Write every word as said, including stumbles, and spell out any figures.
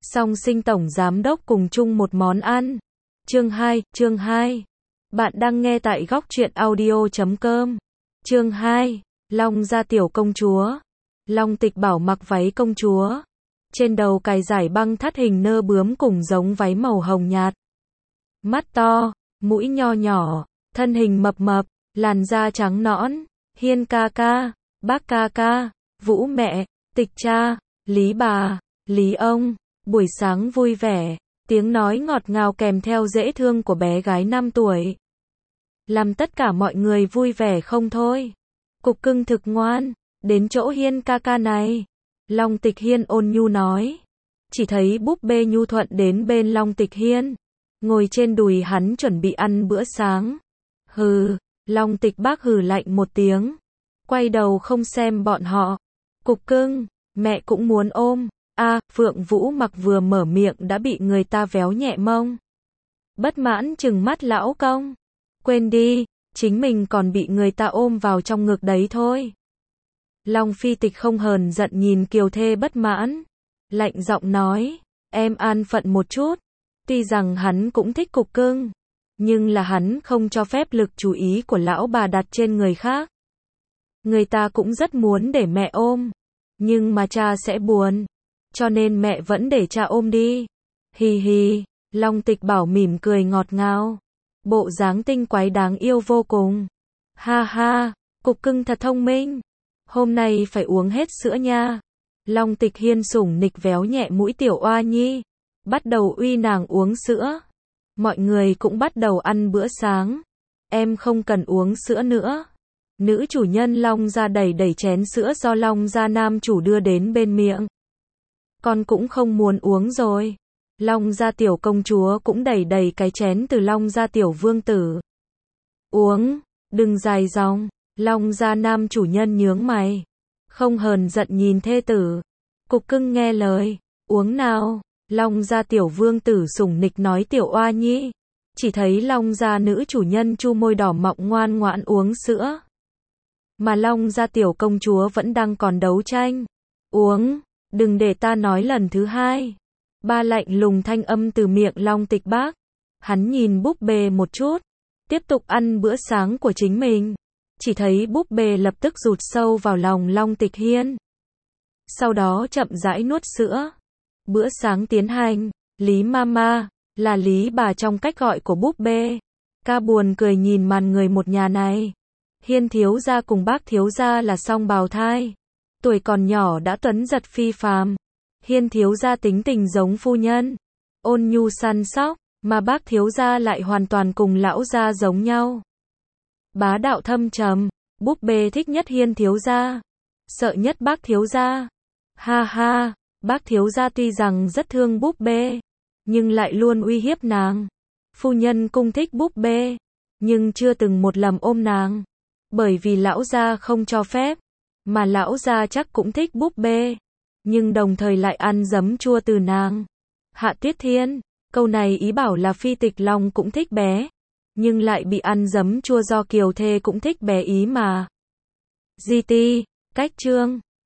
Song Sinh tổng giám đốc cùng chung một món ăn. Chương hai, chương hai. Bạn đang nghe tại góc truyện audio chấm com. Chương hai. Long gia tiểu công chúa. Long Tịch Bảo mặc váy công chúa. Trên đầu cài dải băng thắt hình nơ bướm cùng giống váy màu hồng nhạt. Mắt to, mũi nho nhỏ, thân hình mập mập, làn da trắng nõn. Hiên ca ca, bác ca ca, Vũ mẹ, Tịch cha, Lý bà, Lý ông. Buổi sáng vui vẻ, tiếng nói ngọt ngào kèm theo dễ thương của bé gái năm tuổi. Làm tất cả mọi người vui vẻ không thôi. Cục cưng thực ngoan, đến chỗ Hiên ca ca này. Long Tịch Hiên ôn nhu nói. Chỉ thấy búp bê nhu thuận đến bên Long Tịch Hiên. Ngồi trên đùi hắn chuẩn bị ăn bữa sáng. Hừ, Long Tịch bác hừ lạnh một tiếng. Quay đầu không xem bọn họ. Cục cưng, mẹ cũng muốn ôm. A, à, Phượng Vũ mặc vừa mở miệng đã bị người ta véo nhẹ mông. Bất mãn trừng mắt lão công. Quên đi, chính mình còn bị người ta ôm vào trong ngực đấy thôi. Long Phi Tịch không hờn giận nhìn Kiều Thê bất mãn. Lạnh giọng nói, em an phận một chút. Tuy rằng hắn cũng thích cục cưng, nhưng là hắn không cho phép lực chú ý của lão bà đặt trên người khác. Người ta cũng rất muốn để mẹ ôm, nhưng mà cha sẽ buồn. Cho nên mẹ vẫn để cha ôm đi. Hì hì, Long Tịch Bảo mỉm cười ngọt ngào. Bộ dáng tinh quái đáng yêu vô cùng. Ha ha, cục cưng thật thông minh. Hôm nay phải uống hết sữa nha. Long Tịch Hiên sủng nịch véo nhẹ mũi tiểu oa nhi. Bắt đầu uy nàng uống sữa. Mọi người cũng bắt đầu ăn bữa sáng. Em không cần uống sữa nữa. Nữ chủ nhân Long gia đẩy đẩy chén sữa do Long gia nam chủ đưa đến bên miệng. Con cũng không muốn uống rồi. Long gia tiểu công chúa cũng đẩy đầy cái chén từ Long gia tiểu vương tử. Uống, đừng dài dòng. Long gia nam chủ nhân nhướng mày. Không hờn giận nhìn thê tử. Cục cưng nghe lời. Uống nào. Long gia tiểu vương tử sủng nịch nói tiểu oa nhi. Chỉ thấy Long gia nữ chủ nhân chu môi đỏ mọng ngoan ngoãn uống sữa. Mà Long gia tiểu công chúa vẫn đang còn đấu tranh. Uống. Đừng để ta nói lần thứ hai. Ba lạnh lùng thanh âm từ miệng Long Tịch bác. Hắn nhìn búp bê một chút. Tiếp tục ăn bữa sáng của chính mình. Chỉ thấy búp bê lập tức rụt sâu vào lòng Long Tịch Hiên. Sau đó chậm rãi nuốt sữa. Bữa sáng tiến hành. Lý Mama là Lý bà trong cách gọi của búp bê. Ca buồn cười nhìn màn người một nhà này. Hiên thiếu gia cùng bác thiếu gia là song bào thai. Tuổi còn nhỏ đã tuấn giật phi phàm. Hiên thiếu gia tính tình giống phu nhân, ôn nhu săn sóc, mà bác thiếu gia lại hoàn toàn cùng lão gia giống nhau. Bá đạo thâm trầm, búp bê thích nhất Hiên thiếu gia, sợ nhất bác thiếu gia. Ha ha, bác thiếu gia tuy rằng rất thương búp bê, nhưng lại luôn uy hiếp nàng. Phu nhân cung thích búp bê, nhưng chưa từng một lần ôm nàng, bởi vì lão gia không cho phép. Mà lão gia chắc cũng thích búp bê, nhưng đồng thời lại ăn giấm chua từ nàng. Hạ Tuyết Thiên, câu này ý bảo là Phi Tịch Long cũng thích bé, nhưng lại bị ăn giấm chua do Kiều Thê cũng thích bé ý mà. giê tê, cách chương.